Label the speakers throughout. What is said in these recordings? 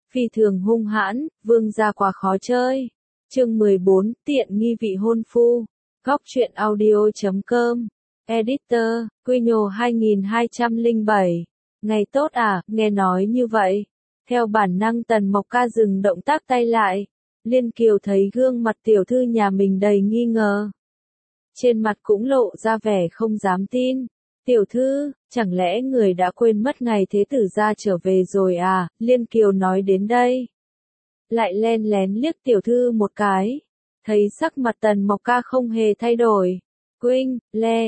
Speaker 1: Phi thường hung hãn, vương gia quá khó chơi. Chương 14, tiện nghi vị hôn phu. Góc truyện audio.com. Editor, Quino 2207. Ngày tốt à, nghe nói như vậy. Theo bản năng Tần Mộc Ca dừng động tác tay lại. Liên Kiều thấy gương mặt tiểu thư nhà mình đầy nghi ngờ. Trên mặt cũng lộ ra vẻ không dám tin. Tiểu thư, chẳng lẽ người đã quên mất ngày thế tử gia trở về rồi à? Liên Kiều nói đến đây. Lại len lén liếc tiểu thư một cái. Thấy sắc mặt Tần Mộc Ca không hề thay đổi. Quynh, Le,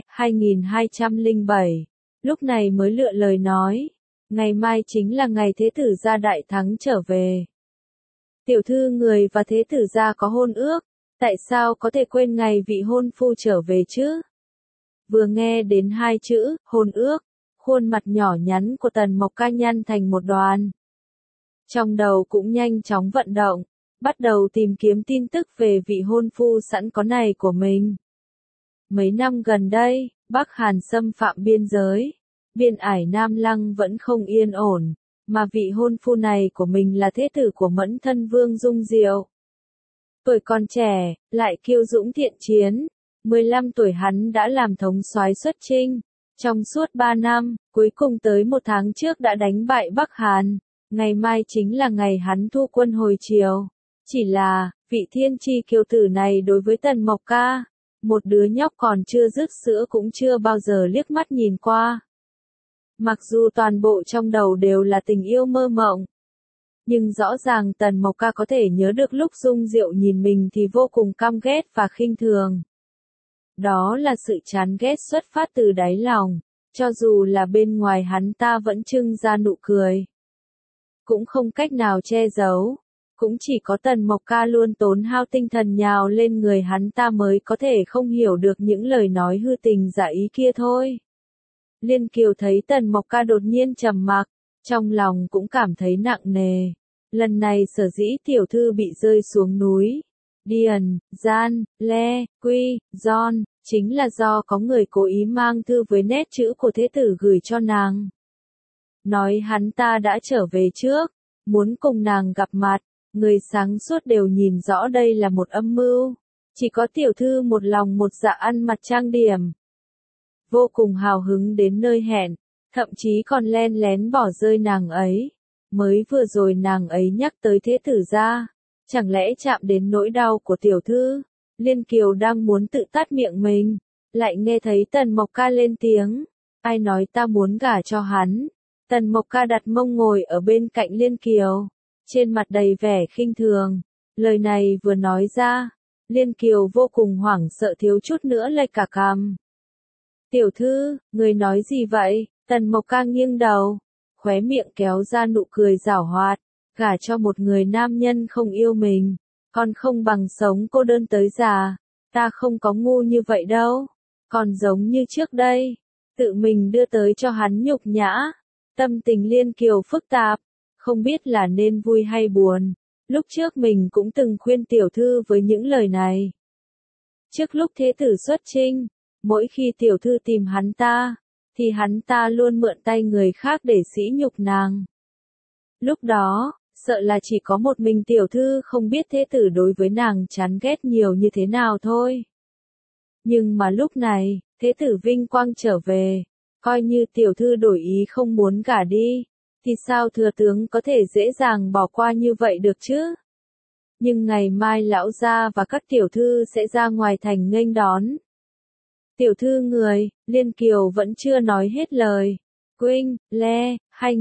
Speaker 1: 2207. Lúc này mới lựa lời nói. Ngày mai chính là ngày thế tử gia đại thắng trở về. Tiểu thư người và thế tử gia có hôn ước. Tại sao có thể quên ngày vị hôn phu trở về chứ? Vừa nghe đến hai chữ, hôn ước, khuôn mặt nhỏ nhắn của Tần Mộc Ca nhăn thành một đoàn. Trong đầu cũng nhanh chóng vận động, bắt đầu tìm kiếm tin tức về vị hôn phu sẵn có này của mình. Mấy năm gần đây, Bắc Hàn xâm phạm biên giới, biên ải Nam Lăng vẫn không yên ổn, mà vị hôn phu này của mình là thế tử của Mẫn Thân Vương Dung Diệu. Tuổi còn trẻ, lại kiêu dũng thiện chiến, 15 tuổi hắn đã làm thống soái xuất chinh. Trong suốt 3 năm, cuối cùng tới 1 tháng trước đã đánh bại Bắc Hàn. Ngày mai chính là ngày hắn thu quân hồi chiều. Chỉ là, vị thiên chi kiêu tử này đối với Tần Mộc Ca, một đứa nhóc còn chưa dứt sữa cũng chưa bao giờ liếc mắt nhìn qua. Mặc dù toàn bộ trong đầu đều là tình yêu mơ mộng, nhưng rõ ràng Tần Mộc Ca có thể nhớ được lúc Dung Diệu nhìn mình thì vô cùng căm ghét và khinh thường. Đó là sự chán ghét xuất phát từ đáy lòng, cho dù là bên ngoài hắn ta vẫn trưng ra nụ cười. Cũng không cách nào che giấu, cũng chỉ có Tần Mộc Ca luôn tốn hao tinh thần nhào lên người hắn ta mới có thể không hiểu được những lời nói hư tình giả ý kia thôi. Liên Kiều thấy Tần Mộc Ca đột nhiên trầm mặc, trong lòng cũng cảm thấy nặng nề. Lần này sở dĩ tiểu thư bị rơi xuống núi, Điền, Gian, Le, Quy, Gion, chính là do có người cố ý mang thư với nét chữ của thế tử gửi cho nàng. Nói hắn ta đã trở về trước, muốn cùng nàng gặp mặt, người sáng suốt đều nhìn rõ đây là một âm mưu. Chỉ có tiểu thư một lòng một dạ ăn mặc trang điểm. Vô cùng hào hứng đến nơi hẹn, thậm chí còn len lén bỏ rơi nàng ấy. Mới vừa rồi nàng ấy nhắc tới thế tử gia, chẳng lẽ chạm đến nỗi đau của tiểu thư. Liên Kiều đang muốn tự tát miệng mình, lại nghe thấy Tần Mộc Ca lên tiếng. Ai nói ta muốn gả cho hắn? Tần Mộc Ca đặt mông ngồi ở bên cạnh Liên Kiều, trên mặt đầy vẻ khinh thường. Lời này vừa nói ra, Liên Kiều vô cùng hoảng sợ thiếu chút nữa lệch cả cằm. Tiểu thư, người nói gì vậy? Tần Mộc Ca nghiêng đầu, khóe miệng kéo ra nụ cười giảo hoạt. Gả cho một người nam nhân không yêu mình, còn không bằng sống cô đơn tới già. Ta không có ngu như vậy đâu, còn giống như trước đây, tự mình đưa tới cho hắn nhục nhã. Tâm tình Liên Kiều phức tạp, không biết là nên vui hay buồn. Lúc trước mình cũng từng khuyên tiểu thư với những lời này. Trước lúc thế tử xuất chinh, mỗi khi tiểu thư tìm hắn ta, thì hắn ta luôn mượn tay người khác để sỉ nhục nàng. Lúc đó, sợ là chỉ có một mình tiểu thư không biết thế tử đối với nàng chán ghét nhiều như thế nào thôi. Nhưng mà lúc này, thế tử vinh quang trở về, coi như tiểu thư đổi ý không muốn gả đi, thì sao thừa tướng có thể dễ dàng bỏ qua như vậy được chứ? Nhưng ngày mai lão gia và các tiểu thư sẽ ra ngoài thành nghênh đón. Tiểu thư người, Liên Kiều vẫn chưa nói hết lời. Quynh, Le,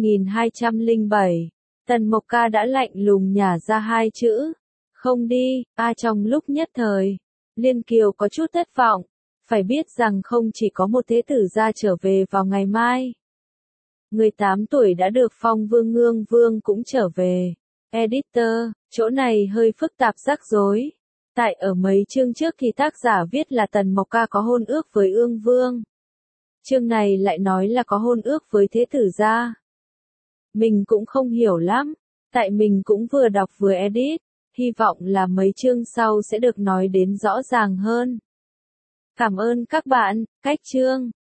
Speaker 1: 2207. Tần Mộc Ca đã lạnh lùng nhả ra hai chữ. Không đi, trong lúc nhất thời. Liên Kiều có chút thất vọng. Phải biết rằng không chỉ có một thế tử gia trở về vào ngày mai. Người 8 tuổi đã được phong vương Ương Vương cũng trở về. Editor, chỗ này hơi phức tạp rắc rối. Tại ở mấy chương trước thì tác giả viết là Tần Mộc Ca có hôn ước với Ương Vương. Chương này lại nói là có hôn ước với thế tử gia. Mình cũng không hiểu lắm, tại mình cũng vừa đọc vừa edit, hy vọng là mấy chương sau sẽ được nói đến rõ ràng hơn. Cảm ơn các bạn, cách chương.